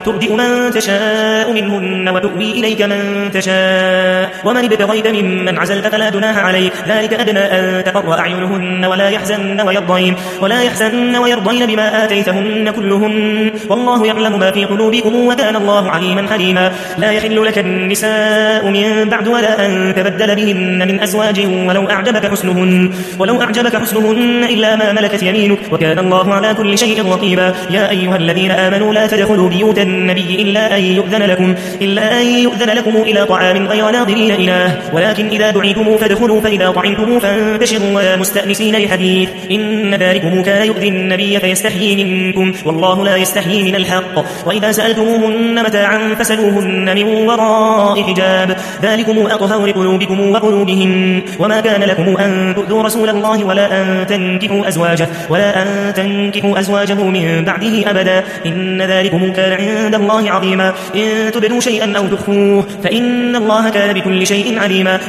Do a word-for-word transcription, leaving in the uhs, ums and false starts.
ترجئ من تشاء منهن وتؤوي إليك من تشاء ومن ابتغيت ممن عزلت فلا جناح عليك ذلك أدنى أن تقر أعينهن ولا يحزن ويرضين ولا يحزن ويرضين بما آتيتهن كلهن والله يعلم ما في قلوبكم وكان الله عليما حليما لا يحل لك النساء من بعد ولا أن تبدل بهن من أزواج ولو أعجبك حسنهن ولو أعجبك حسنهن إلا ما ملكت يمينك وكان الله على كل شيء رقيبا يا أيها الذين آمنوا لا تدخلوا بيوت النبي إلا أن يؤذن لكم إلا أن يؤذن لكم إلى طعام غير ناظرين إناه ولكن إذا دعيتم فادخلوا فإذا طعمتم فانتشروا ولا مستأنسين لحديث إن ذلكم كان يؤذي النبي فيستحيي منكم والله لا يستحيي من الحق وإذا سألتموهن متاعا فسلوهن من وراء حجاب ذلكم أطهر لقلوبكم وقلوبهم وما كان لكم أن تؤذوا رسول الله ولا أن تنكحوا أزواجه ولا أن تنكحوا أزواجه من بعده أبدا إن ذلكم كان عند الله عظيما إن تبدوا شيئا أو تخفوه فإن الله كان بكل شيء عليما